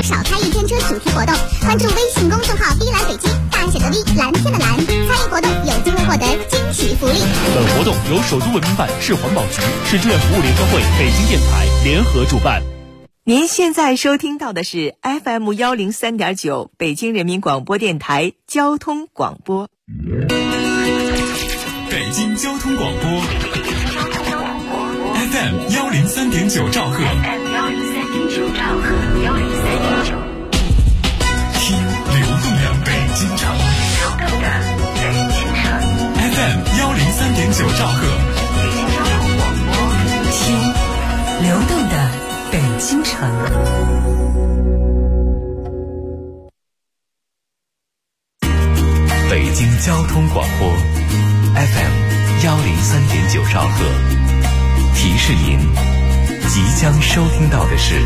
少开一天车主题活动。关注微信公众号“碧蓝北京”，大写的 V， 蓝天的蓝，参与活动有机会获得惊喜福利。 本活动由首都文明办、市环保局、市志愿服务联合会、北京电台联合主办。 您现在收听到的是 FM103.9 北京人民广播电台交通广播。 北京交通广播 FM103.9 兆赫，听流动的北京城，FM103.9 兆赫， 听流动的北京城。 北京交通广播 FM103.9 兆赫，提示您即将收听到的是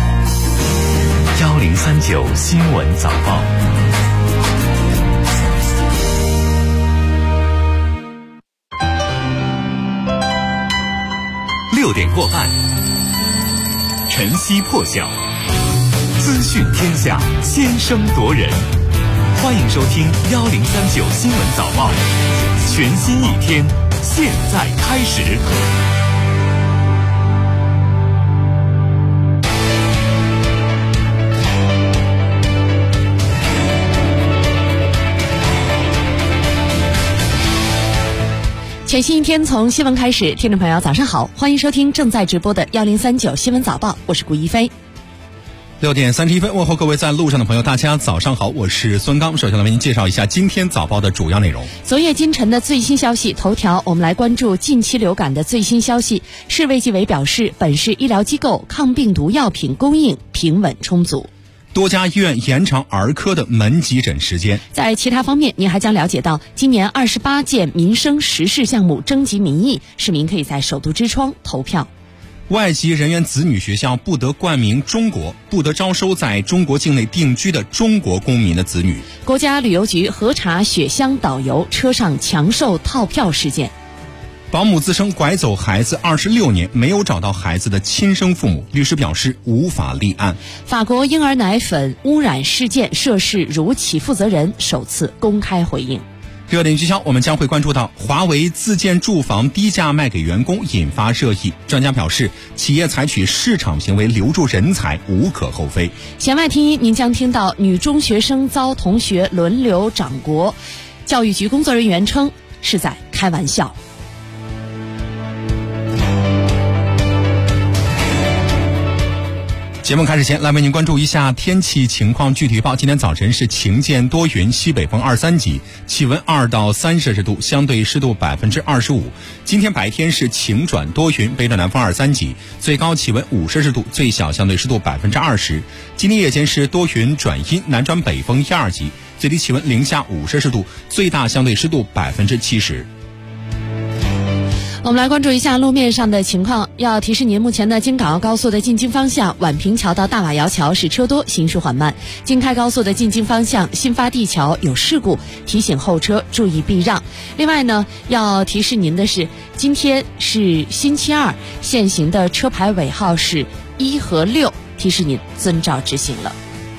1039新闻早报。6点过半，晨曦破晓，资讯天下，先声夺人。欢迎收听1039新闻早报，全新一天，现在开始。 全新一天从新闻开始，听众朋友早上好，欢迎收听正在直播的1039新闻早报，我是顾一飞。 6点31分，问候各位在路上的朋友，大家早上好，我是孙刚。首先来为您介绍一下今天早报的主要内容。 昨夜今晨的最新消息头条，我们来关注近期流感的最新消息。市卫计委表示，本市医疗机构抗病毒药品供应平稳充足。 多家医院延长儿科的门急诊时间。 在其他方面，您还将了解到，今年28件民生实事项目征集民意，市民可以在首都之窗投票。 外籍人员子女学校不得冠名中国，不得招收在中国境内定居的中国公民的子女。 国家旅游局核查雪乡导游车上强售套票事件。 保姆自称拐走孩子26年，没有找到孩子的亲生父母，律师表示无法立案。 法国婴儿奶粉污染事件涉事如企负责人首次公开回应。 热点聚焦，我们将会关注到华为自建住房低价卖给员工，引发热议。专家表示，企业采取市场行为留住人才无可厚非。 弦外听音，您将听到女中学生遭同学轮流掌掴，教育局工作人员称是在开玩笑。 节目开始前，来为您关注一下天气情况具体预报。今天早晨是晴间多云，西北风23级，气温2到3摄氏度，相对湿度25%。今天白天是晴转多云，北转南风23级，最高气温5摄氏度，最小相对湿度20%。今天夜间是多云转阴，南转北风1、2级，最低气温零下5摄氏度，最大相对湿度70%。 我们来关注一下路面上的情况，要提示您，目前的京港澳高速的进京方向宛平桥到大瓦窑桥是车多，行驶缓慢。京开高速的进京方向新发地桥有事故，提醒后车注意避让。另外呢，要提示您的是，今天是星期二，限行的车牌尾号是1和6，提示您遵照执行了。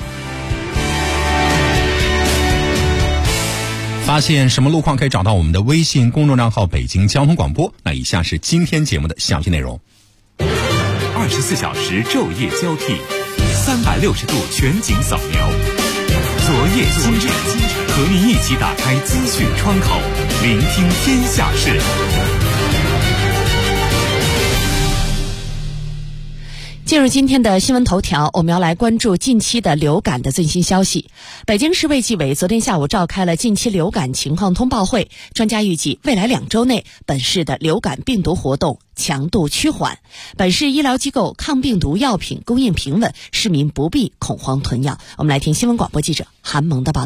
发现什么路况可以找到我们的微信公众账号北京交通广播。那以下是今天节目的详细内容。 24小时昼夜交替，360度全景扫描，昨夜今日，和您一起打开资讯窗口，聆听天下事。 进入今天的新闻头条，我们要来关注近期的流感的最新消息。北京市卫计委昨天下午召开了近期流感情况通报会，专家预计未来2周内，本市的流感病毒活动强度趋缓，本市医疗机构抗病毒药品供应平稳，市民不必恐慌囤药。我们来听新闻广播记者韩萌的报道。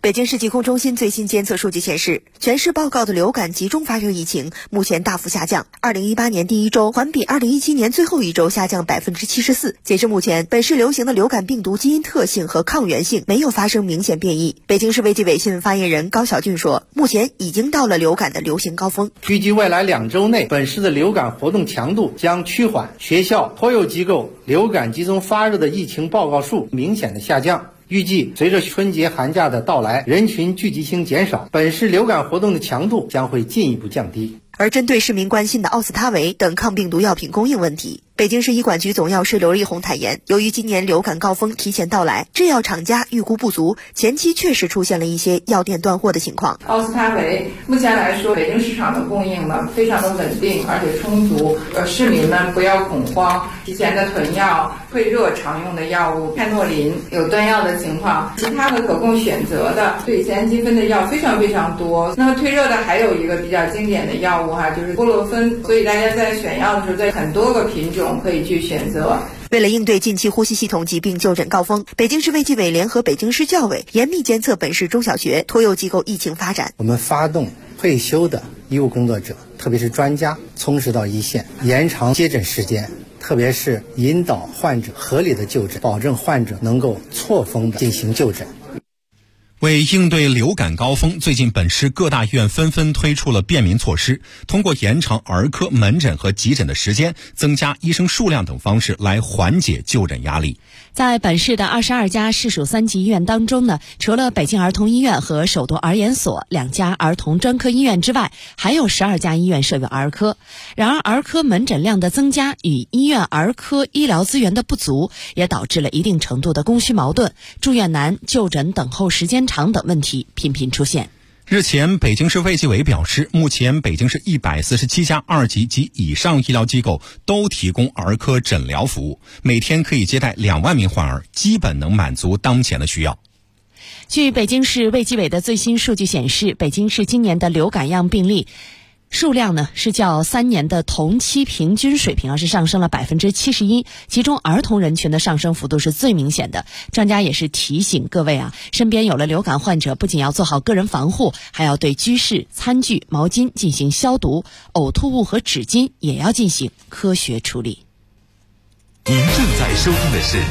北京市疾控中心最新监测数据显示，全市报告的流感集中发热疫情目前大幅下降，2018年第一周环比2017年最后一周下降74%。截至目前，本市流行的流感病毒基因特性和抗原性没有发生明显变异。北京市卫计委新闻发言人高晓俊说，目前已经到了流感的流行高峰。 预计未来2周内，本市的流感活动强度将趋缓，学校、托幼机构流感集中发热的疫情报告数明显的下降。预计随着春节寒假的到来，人群聚集性减少，本市流感活动的强度将会进一步降低。 而针对市民关心的奥司他韦等抗病毒药品供应问题，北京市医管局总药师刘丽红坦言，由于今年流感高峰提前到来，制药厂家预估不足，前期确实出现了一些药店断货的情况。 奥司他韦目前来说，北京市场的供应呢非常的稳定而且充足，市民们不要恐慌，提前的囤药，退热常用的药物泰诺林有断药的情况，其他的可供选择的对前积分的药非常非常多。那么退热的还有一个比较经典的药物就是布洛芬，所以大家在选药的时候，在很多个品种可以去选择。 为了应对近期呼吸系统疾病就诊高峰，北京市卫计委联合北京市教委严密监测本市中小学、托幼机构疫情发展。 我们发动退休的医务工作者，特别是专家充实到一线，延长接诊时间，特别是引导患者合理的就诊，保证患者能够错峰的进行就诊。 为应对流感高峰，最近本市各大医院纷纷推出了便民措施，通过延长儿科门诊和急诊的时间，增加医生数量等方式来缓解就诊压力。 在本市的22家市属3级医院当中呢，除了北京儿童医院和首都儿研所2家儿童专科医院之外，还有12家医院设有儿科。然而，儿科门诊量的增加与医院儿科医疗资源的不足，也导致了一定程度的供需矛盾，住院难、就诊等候时间长等问题频频出现。 日前，北京市卫计委表示，目前北京市147家2级及以上医疗机构都提供儿科诊疗服务，每天可以接待2万名患儿，基本能满足当前的需要。 据北京市卫计委的最新数据显示，北京市今年的流感样病例数量呢是较3年的同期平均水平是上升了71%，其中儿童人群的上升幅度是最明显的。专家也是提醒各位身边有了流感患者，不仅要做好个人防护，还要对居室、餐具、毛巾进行消毒，呕吐物和纸巾也要进行科学处理。 您正在收听的是1039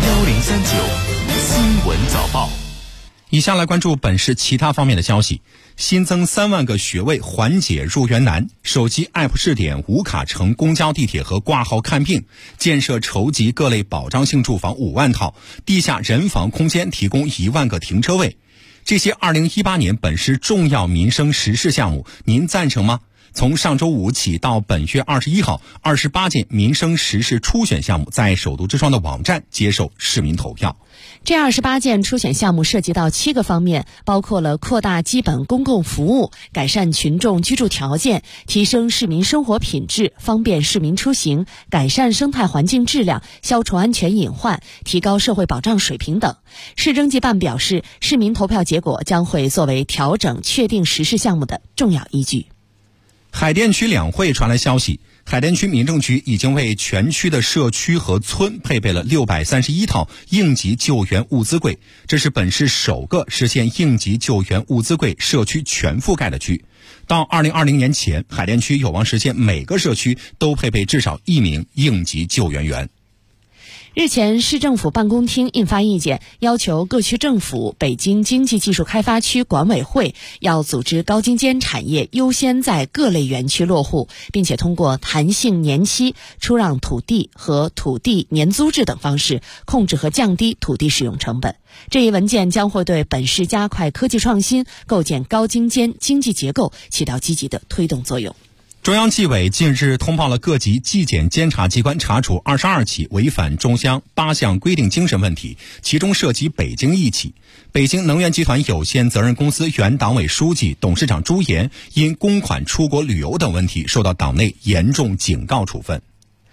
新闻早报。 以下来关注本市其他方面的消息。新增3万个学位，缓解入园难。手机 App 试点无卡乘公交、地铁和挂号看病。建设筹集各类保障性住房5万套，地下人防空间提供1万个停车位。这些2018年本市重要民生实事项目，您赞成吗？从上周5起到本月21号，28件民生实事初选项目在首都之窗的网站接受市民投票。 这28件初选项目涉及到7个方面，包括了扩大基本公共服务、改善群众居住条件、提升市民生活品质、方便市民出行、改善生态环境质量、消除安全隐患、提高社会保障水平等。市征集办表示，市民投票结果将会作为调整确定实事项目的重要依据。 海淀区两会传来消息，海淀区民政局已经为全区的社区和村配备了631套应急救援物资柜，这是本市首个实现应急救援物资柜社区全覆盖的区。到2020年前，海淀区有望实现每个社区都配备至少1名应急救援员。 日前，市政府办公厅印发意见，要求各区政府、北京经济技术开发区管委会要组织高精尖产业优先在各类园区落户，并且通过弹性年期、出让土地和土地年租制等方式控制和降低土地使用成本。这一文件将会对本市加快科技创新、构建高精尖经济结构起到积极的推动作用。 中央纪委近日通报了各级纪检监察机关查处22起违反中央8项规定精神问题，其中涉及北京1起。北京能源集团有限责任公司原党委书记、董事长朱岩因公款出国旅游等问题受到党内严重警告处分。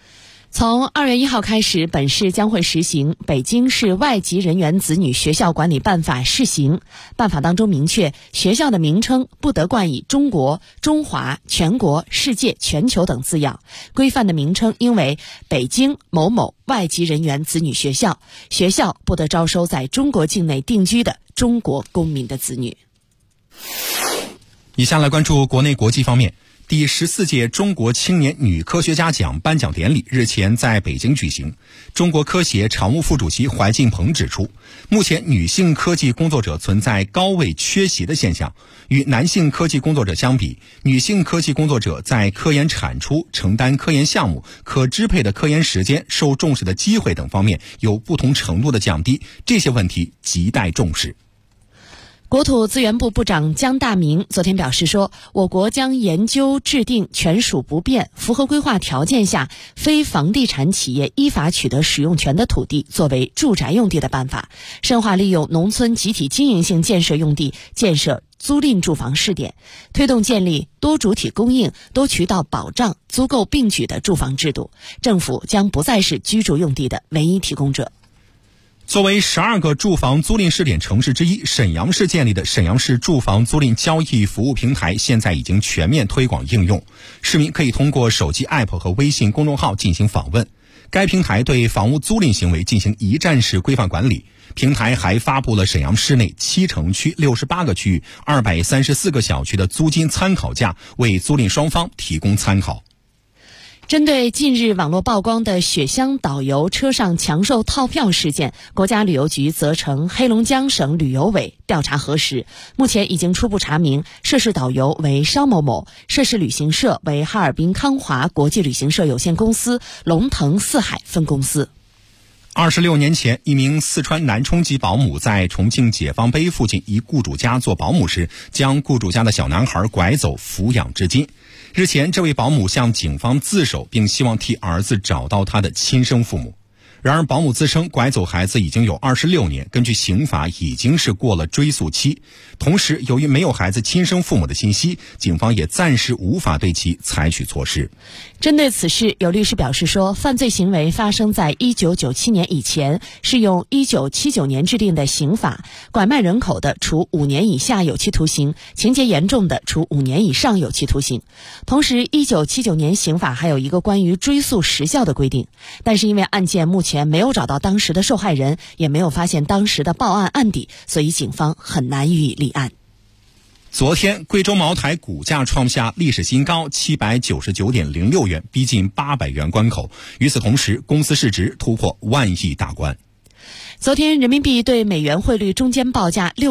从2月1号开始，本市将会实行《北京市外籍人员子女学校管理办法》试行。办法当中明确，学校的名称不得冠以中国、中华、全国、世界、全球等字样，规范的名称应为北京某某外籍人员子女学校，学校不得招收在中国境内定居的中国公民的子女。 以下来关注国内国际方面。第14届中国青年女科学家奖颁奖典礼日前在北京举行。中国科协常务副主席怀进鹏指出，目前女性科技工作者存在高位缺席的现象，与男性科技工作者相比，女性科技工作者在科研产出、承担科研项目、可支配的科研时间、受重视的机会等方面有不同程度的降低，这些问题亟待重视。 国土资源部部长姜大明昨天表示说，我国将研究制定权属不变、符合规划条件下非房地产企业依法取得使用权的土地作为住宅用地的办法，深化利用农村集体经营性建设用地建设租赁住房试点，推动建立多主体供应、多渠道保障、租购并举的住房制度。政府将不再是居住用地的唯一提供者。 作为12个住房租赁试点城市之一，沈阳市建立的沈阳市住房租赁交易服务平台现在已经全面推广应用，市民可以通过手机 App 和微信公众号进行访问。该平台对房屋租赁行为进行一站式规范管理。平台还发布了沈阳市内7城区68个区域234个小区的租金参考价，为租赁双方提供参考。 针对近日网络曝光的雪乡导游车上强售套票事件，国家旅游局责成黑龙江省旅游委调查核实。目前已经初步查明，涉事导游为邵某某，涉事旅行社为哈尔滨康华国际旅行社有限公司龙腾四海分公司。 26年前，一名四川南充籍保姆在重庆解放碑附近一雇主家做保姆时，将雇主家的小男孩拐走抚养至今。日前，这位保姆向警方自首，并希望替儿子找到他的亲生父母。然而，保姆自称拐走孩子已经有26年，根据刑法已经是过了追诉期。同时，由于没有孩子亲生父母的信息，警方也暂时无法对其采取措施。 针对此事，有律师表示说，犯罪行为发生在1997年以前，适用1979年制定的刑法，拐卖人口的处5年以下有期徒刑，情节严重的处5年以上有期徒刑。同时，1979年刑法还有一个关于追诉时效的规定，但是因为案件目前没有找到当时的受害人，也没有发现当时的报案案底，所以警方很难予以立案。 昨天，贵州茅台股价创下历史新高799.06元，逼近800元关口。与此同时，公司市值突破10000亿大关。 昨天人民币对美元汇率中间报价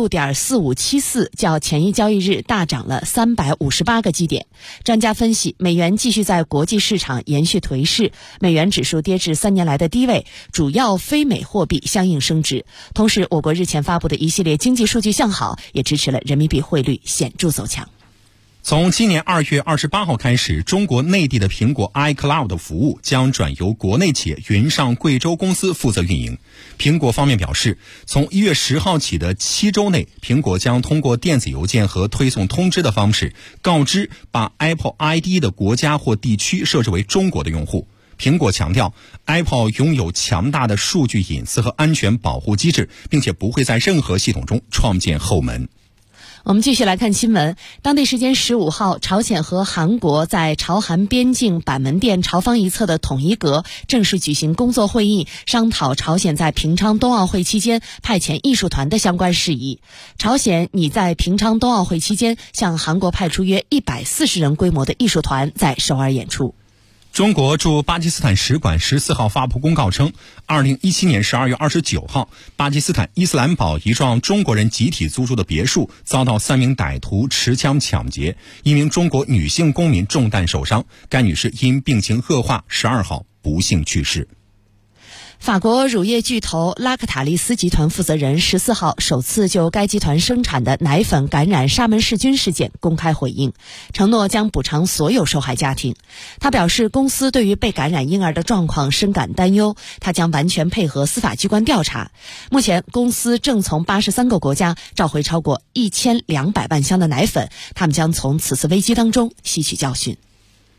6.4574， 较前一交易日大涨了358个基点。专家分析，美元继续在国际市场延续颓势，美元指数跌至3年来的低位，主要非美货币相应升值。同时，我国日前发布的一系列经济数据向好，也支持了人民币汇率显著走强。 从今年2月28号开始，中国内地的苹果 iCloud 服务将转由国内企业云上贵州公司负责运营。苹果方面表示，从1月10号起的7周内，苹果将通过电子邮件和推送通知的方式告知把 Apple ID 的国家或地区设置为中国的用户。苹果强调 ，Apple 拥有强大的数据隐私和安全保护机制，并且不会在任何系统中创建后门。 我们继续来看新闻。当地时间15号，朝鲜和韩国在朝韩边境板门店朝方一侧的统一阁正式举行工作会议，商讨朝鲜在平昌冬奥会期间派遣艺术团的相关事宜。朝鲜拟在平昌冬奥会期间向韩国派出约140人规模的艺术团在首尔演出。 中国驻巴基斯坦使馆14号发布公告称，2017年12月29号，巴基斯坦伊斯兰堡一幢中国人集体租住的别墅遭到3名歹徒持枪抢劫，一名中国女性公民中弹受伤，该女士因病情恶化12号不幸去世。 法国乳业巨头拉克塔利斯集团负责人14号首次就该集团生产的奶粉感染沙门氏菌事件公开回应，承诺将补偿所有受害家庭。他表示，公司对于被感染婴儿的状况深感担忧，他将完全配合司法机关调查。目前，公司正从83个国家召回超过1200万箱的奶粉，他们将从此次危机当中吸取教训。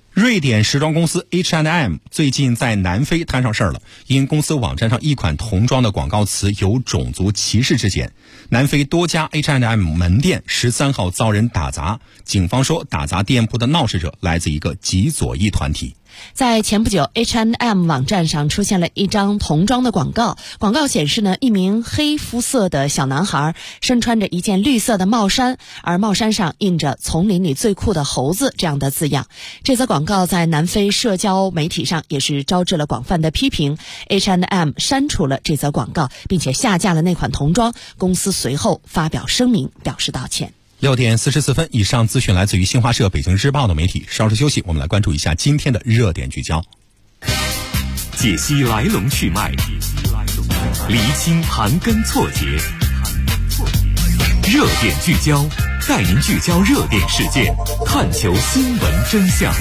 瑞典时装公司 H&M 最近在南非摊上事儿了，因公司网站上一款童装的广告词有种族歧视之嫌，南非多家 H&M 门店13号遭人打砸，警方说打砸店铺的闹事者来自一个极左翼团体。 在前不久 H&M 网站上出现了一张童装的广告，广告显示呢，一名黑肤色的小男孩身穿着一件绿色的帽衫，而帽衫上印着丛林里最酷的猴子这样的字样。这则广告在南非社交媒体上也是招致了广泛的批评， H&M 删除了这则广告，并且下架了那款童装，公司随后发表声明表示道歉。 6点44分，以上资讯来自于新华社、北京日报的媒体。稍事休息，我们来关注一下今天的热点聚焦， 解析来龙去脉，厘清盘根错节。热点聚焦，带您聚焦热点事件，探求新闻真相。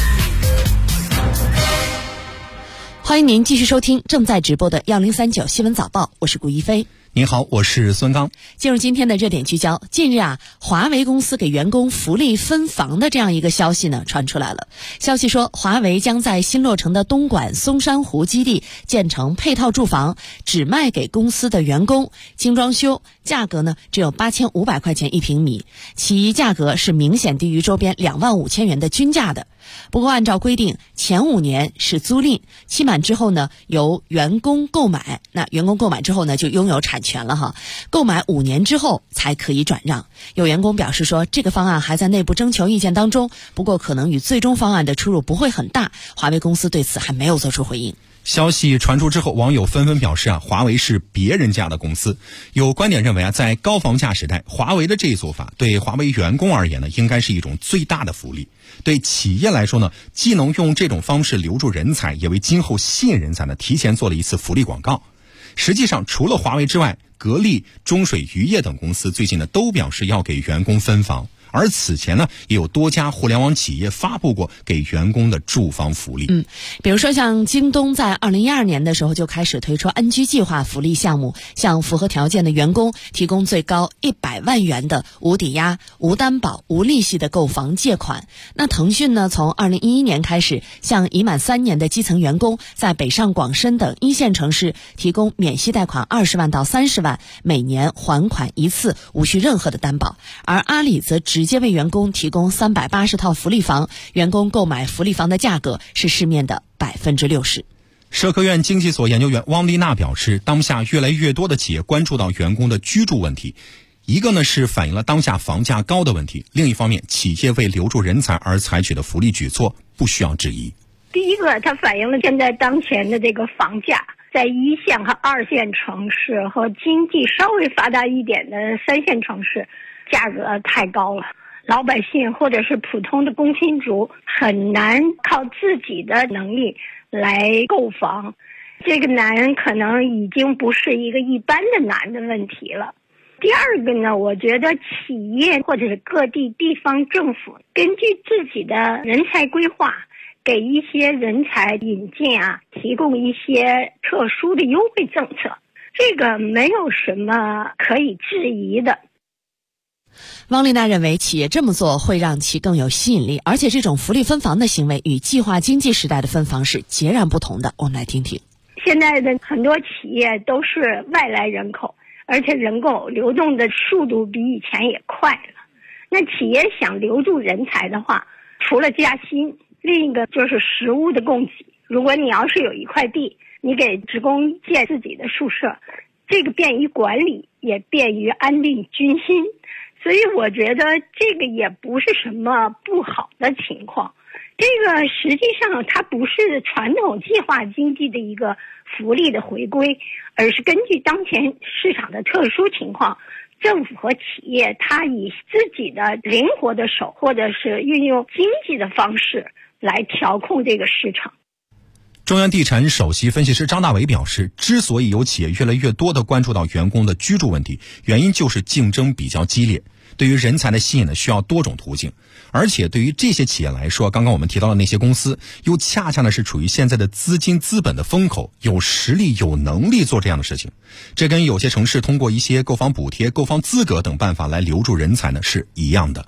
欢迎您继续收听正在直播的1039新闻早报，我是顾一飞。 您好，我是孙刚。 进入今天的热点聚焦，近日华为公司给员工福利分房的这样一个消息呢传出来了。消息说，华为将在新落成的东莞松山湖基地建成配套住房，只卖给公司的员工，精装修，价格呢只有8500块钱1平米，其价格是明显低于周边25000元的均价的。不过按照规定，前5年是租赁，期满之后呢由员工购买，那员工购买之后呢就拥有产权了哈，购买5年之后才可以转让。有员工表示说，这个方案还在内部征求意见当中，不过可能与最终方案的出入不会很大，华为公司对此还没有做出回应。 消息传出之后，网友纷纷表示华为是别人家的公司。有观点认为在高房价时代，华为的这一做法对华为员工而言呢，应该是一种最大的福利。对企业来说呢，既能用这种方式留住人才，也为今后吸引人才呢提前做了一次福利广告。实际上，除了华为之外，格力、中水渔业等公司最近呢都表示要给员工分房。而此前呢，也有多家互联网企业发布过给员工的住房福利。 比如说像京东在2012年的时候就开始推出安居计划福利项目，向符合条件的员工提供最高100万元的无抵押、无担保、无利息的购房借款。那腾讯呢，从2011年开始，向已满3年的基层员工在北上广深等1线城市提供免息贷款20万到30万，每年还款一次，无需任何的担保。而阿里则直接为员工提供380套福利房，员工购买福利房的价格是市面的60%。 社科院经济所研究员汪丽娜表示，当下越来越多的企业关注到员工的居住问题，一个呢是反映了当下房价高的问题，另一方面，企业为留住人才而采取的福利举措不需要质疑。 第一个，它反映了现在当前的这个房价在1线和2线城市和经济稍微发达一点的3线城市价格太高了，老百姓或者是普通的工薪族很难靠自己的能力来购房，这个难可能已经不是一个一般的难的问题了。第二个呢，我觉得企业或者是各地方政府根据自己的人才规划，给一些人才引进提供一些特殊的优惠政策，这个没有什么可以质疑的。 汪丽娜认为，企业这么做会让其更有吸引力，而且这种福利分房的行为与计划经济时代的分房是截然不同的。我们来听听。 现在的很多企业都是外来人口，而且人口流动的速度比以前也快了。那企业想留住人才的话，除了加薪，另一个就是实物的供给。如果你要是有一块地，你给职工建自己的宿舍，这个便于管理，也便于安定军心。所以我觉得这个也不是什么不好的情况，这个实际上它不是传统计划经济的一个福利的回归，而是根据当前市场的特殊情况，政府和企业它以自己的灵活的手或者是运用经济的方式来调控这个市场。 中原地产首席分析师张大伟表示，之所以有企业越来越多地关注到员工的居住问题，原因就是竞争比较激烈，对于人才的吸引呢，需要多种途径。而且对于这些企业来说，刚刚我们提到的那些公司，又恰恰呢是处于现在的资金资本的风口，有实力有能力做这样的事情。这跟有些城市通过一些购房补贴、购房资格等办法来留住人才呢是一样的。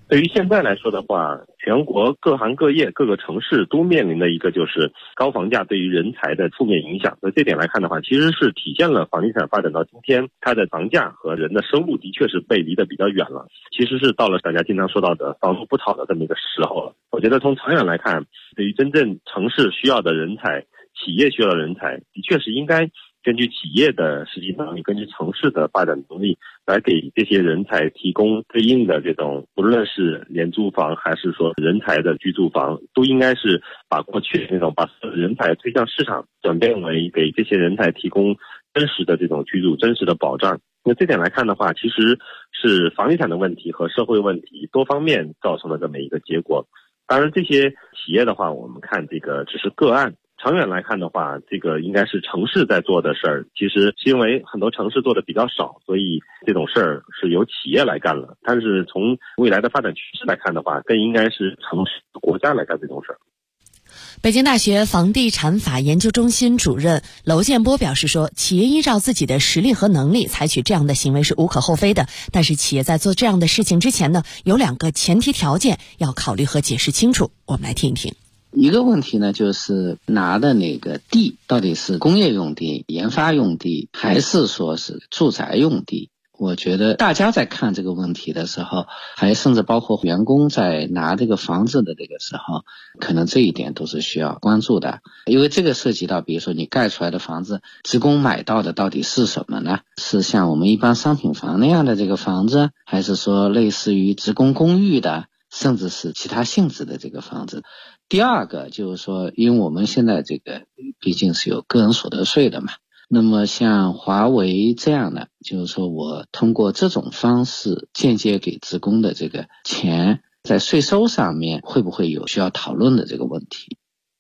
对于现在来说的话，全国各行各业各个城市都面临的一个就是高房价对于人才的负面影响。所以这点来看的话，其实是体现了房地产发展到今天，它的房价和人的收入的确是背离的比较远了，其实是到了大家经常说到的房住不炒的这么一个时候了。我觉得从长远来看，对于真正城市需要的人才，企业需要的人才，的确是应该根据企业的实际能力，根据城市的发展能力，来给这些人才提供对应的这种，不论是廉租房还是说人才的居住房，都应该是把过去那种把人才推向市场，转变为给这些人才提供真实的这种居住、真实的保障。那这点来看的话，其实是房地产的问题和社会问题多方面造成了这么一个结果。当然，这些企业的话，我们看这个只是个案。长远来看的话，这个应该是城市在做的事儿，其实是因为很多城市做的比较少，所以这种事儿是由企业来干了。但是从未来的发展趋势来看的话，更应该是城市、国家来干这种事儿。 北京大学房地产法研究中心主任娄建波表示说，企业依照自己的实力和能力采取这样的行为是无可厚非的，但是企业在做这样的事情之前呢，有2个前提条件要考虑和解释清楚。我们来听一听。 一个问题呢，就是拿的那个地到底是工业用地、研发用地，还是说是住宅用地？我觉得大家在看这个问题的时候，还甚至包括员工在拿这个房子的这个时候，可能这一点都是需要关注的。因为这个涉及到，比如说你盖出来的房子，职工买到的到底是什么呢？是像我们一般商品房那样的这个房子，还是说类似于职工公寓的，甚至是其他性质的这个房子？第二个就是说，因为我们现在这个毕竟是有个人所得税的嘛，那么像华为这样的，就是说我通过这种方式间接给职工的这个钱，在税收上面会不会有需要讨论的这个问题？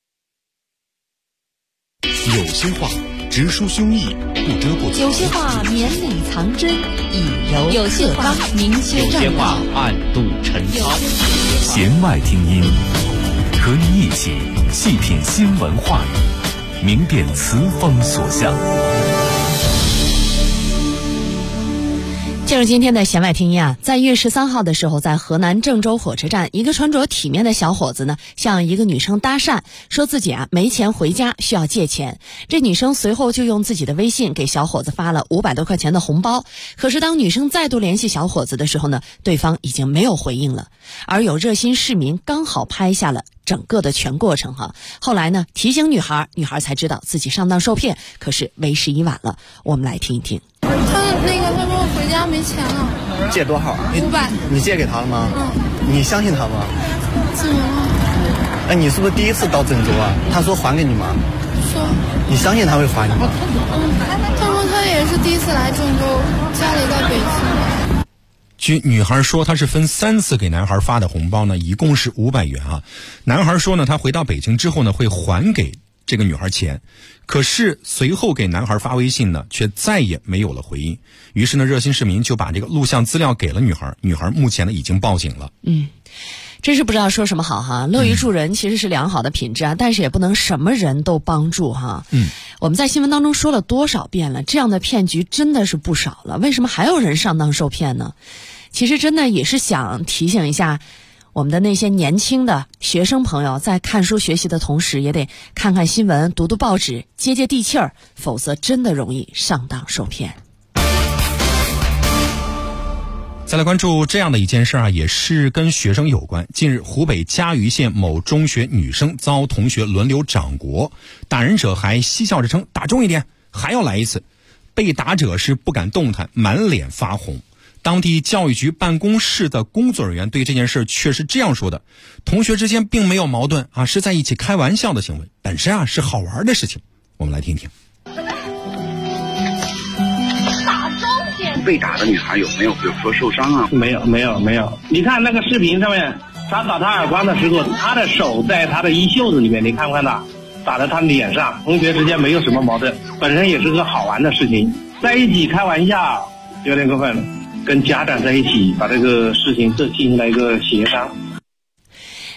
有些话直抒胸臆，不遮不藏； 有些话绵里藏针，以柔有些话明修正道； 有些话暗度陈仓。 弦外听音，和你一起细品新闻话语，明辨词风所向。 进入今天的弦外听音啊，在1月13号的时候，在河南郑州火车站，一个穿着体面的小伙子呢，向一个女生搭讪，说自己没钱回家，需要借钱。这女生随后就用自己的微信给小伙子发了500多块钱的红包。可是当女生再度联系小伙子的时候呢，对方已经没有回应了。而有热心市民刚好拍下了整个的全过程哈。后来呢，提醒女孩才知道自己上当受骗，可是为时已晚了。我们来听一听。 他说我回家没钱了。 借多少啊 ？500。 你借给他了吗？你相信他吗？ 怎么了？ 哎，你是不是第一次到郑州啊？他说还给你吗？ 说。 你相信他会还你吗？ 他说他也是第一次来郑州，家里在北京。 据女孩说，她是分3次给男孩发的红包呢，一共是500元啊。男孩说呢，他回到北京之后呢，会还给这个女孩钱，可是随后给男孩发微信呢，却再也没有了回应。于是呢，热心市民就把这个录像资料给了女孩，女孩目前呢已经报警了。 真是不知道说什么好哈。乐于助人其实是良好的品质啊，但是也不能什么人都帮助哈。我们在新闻当中说了多少遍了，这样的骗局真的是不少了，为什么还有人上当受骗呢？其实真的也是想提醒一下我们的那些年轻的学生朋友，在看书学习的同时，也得看看新闻，读读报纸，接接地气儿，否则真的容易上当受骗。 再来关注这样的一件事啊，也是跟学生有关。近日，湖北嘉鱼县某中学女生遭同学轮流掌掴，打人者还嬉笑着称打重一点，还要来一次。被打者是不敢动弹，满脸发红。当地教育局办公室的工作人员对这件事却是这样说的：同学之间并没有矛盾啊，是在一起开玩笑的行为，本身啊是好玩的事情。我们来听听。 被打的女孩有没有比如说受伤啊？ 没有。你看那个视频上面，他打他耳光的时候，他的手在他的衣袖子里面，你看不看到？打在他脸上。同学之间没有什么矛盾，本身也是个好玩的事情，在一起开玩笑有点过分了。跟家长在一起把这个事情进行了一个协商。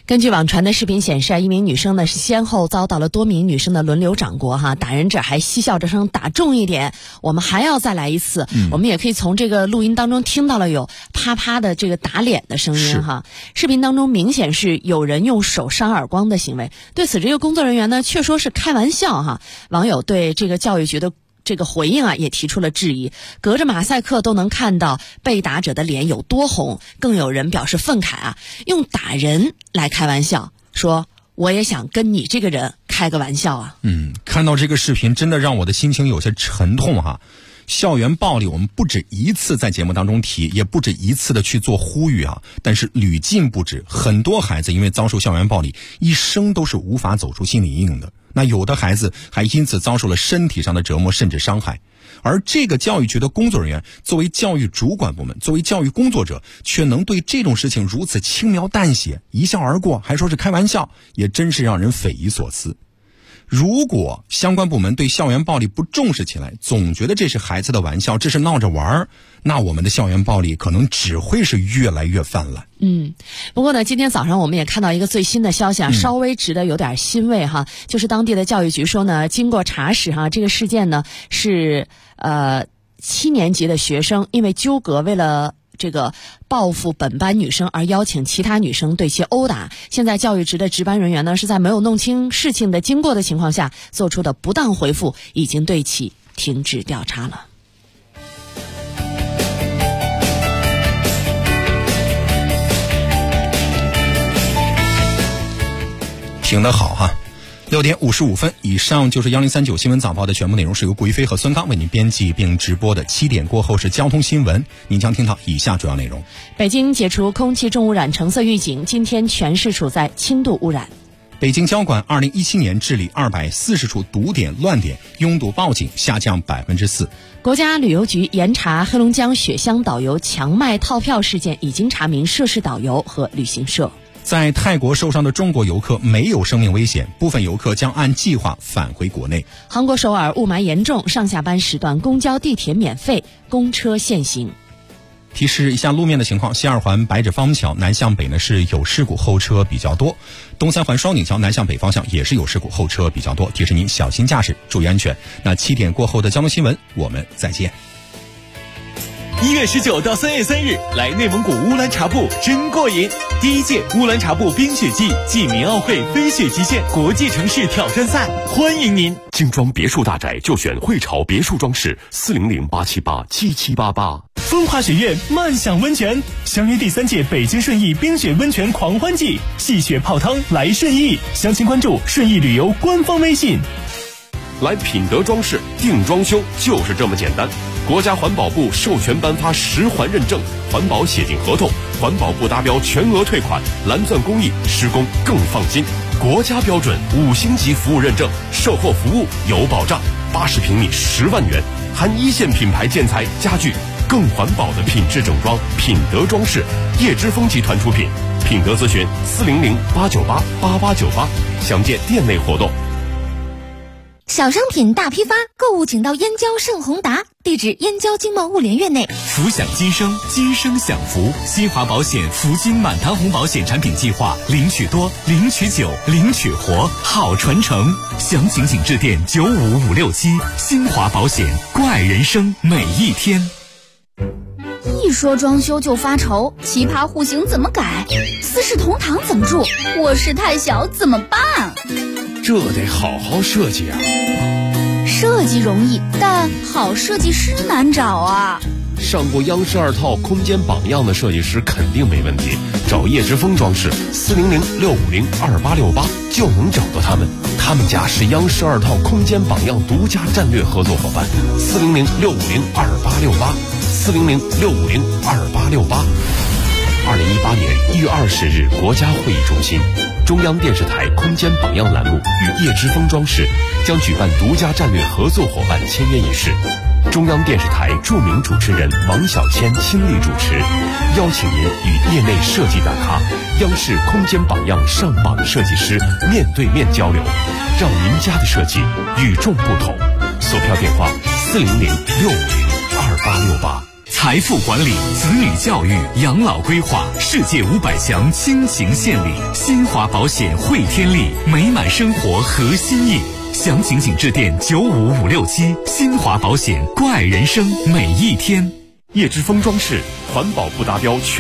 根据网传的视频显示，一名女生呢是先后遭到了多名女生的轮流掌掴哈，打人者还嬉笑着声打重一点，我们还要再来一次。我们也可以从这个录音当中听到了有啪啪的这个打脸的声音哈。视频当中明显是有人用手扇耳光的行为，对此这个工作人员呢却说是开玩笑哈。网友对这个教育局的这个回应也提出了质疑，隔着马赛克都能看到被打者的脸有多红，更有人表示愤慨用打人来开玩笑，说我也想跟你这个人开个玩笑看到这个视频真的让我的心情有些沉痛哈。校园暴力我们不止一次在节目当中提，也不止一次的去做呼吁但是屡禁不止，很多孩子因为遭受校园暴力一生都是无法走出心理阴影的，那有的孩子还因此遭受了身体上的折磨甚至伤害。而这个教育局的工作人员作为教育主管部门，作为教育工作者，却能对这种事情如此轻描淡写，一笑而过，还说是开玩笑，也真是让人匪夷所思。如果相关部门对校园暴力不重视起来，总觉得这是孩子的玩笑，这是闹着玩，那我们的校园暴力可能只会是越来越泛滥。 不过呢，今天早上我们也看到一个最新的消息稍微值得有点欣慰哈，就是当地的教育局说呢，经过查实这个事件呢是7年级的学生因为纠葛为了这个报复本班女生而邀请其他女生对其殴打，现在教育局的值班人员呢是在没有弄清事情的经过的情况下做出的不当回复，已经对其停止调查了。 听得好哈。6点55分，以上就是1039新闻早报的全部内容，是由顾一飞和孙刚为您编辑并直播的。7点过后是交通新闻，您将听到以下主要内容。 北京解除空气重污染橙色预警，今天全市处在轻度污染。 北京交管2017年治理240处堵点乱点，拥堵报警下降4%。 国家旅游局严查黑龙江雪乡导游强卖套票事件，已经查明涉事导游和旅行社。 在泰国受伤的中国游客没有生命危险，部分游客将按计划返回国内。 韩国首尔雾霾严重，上下班时段公交地铁免费，公车限行。 提示一下路面的情况，西二环白纸方桥南向北呢是有事故，后车比较多。东三环双井桥南向北方向也是有事故，后车比较多，提示您小心驾驶，注意安全。那7点过后的交通新闻，我们再见。 1月19到3月3日，来内蒙古乌兰察布真过瘾！第1届乌兰察布冰雪季暨民奥会飞雪极限国际城市挑战赛，欢迎您！ 精装别墅大宅就选汇潮别墅装饰，400-878-7788。 风华学院漫享温泉，相约第3届北京顺义冰雪温泉狂欢季，戏雪泡汤来顺义，详情关注顺义旅游官方微信。 来品德装饰定装修就是这么简单。国家环保部授权颁发10环认证，环保写进合同，环保部达标全额退款，蓝钻工艺，施工更放心。国家标准5星级服务认证，售后服务有保障，80平米10万元，含1线品牌建材家具，更环保的品质整装。品德装饰，叶之峰集团出品。品德咨询400-898-8898，详见店内活动。 小商品大批发，购物请到燕郊盛宏达，地址燕郊经贸物联院内。 福享今生，今生享福。新华保险福金满堂红保险产品计划，领取多，领取久，领取活，好传承。详情请致电95567。新华保险，关爱人生每一天。 一说装修就发愁，奇葩户型怎么改？四世同堂怎么住？卧室太小怎么办？ 这得好好设计啊！ 设计容易，但好设计师难找啊。 上过央视2套空间榜样的设计师肯定没问题，找叶之峰装饰400-650-2868就能找到他们。他们家是央视2套空间榜样独家战略合作伙伴，400-650-2868，400-650-2868。2018年1月20日，国家会议中心，中央电视台空间榜样栏目与叶之峰装饰将举办独家战略合作伙伴签约仪式。中央电视台著名主持人王小谦亲力主持，邀请您与业内设计大咖、央视空间榜样上榜设计师面对面交流，让您家的设计与众不同。索票电话400-650-2868。 财富管理、子女教育、养老规划，世界500强倾情献礼。新华保险汇天利，美满生活核心意。详情请致电95567。新华保险，关爱人生每一天。 叶之峰装饰环保不达标全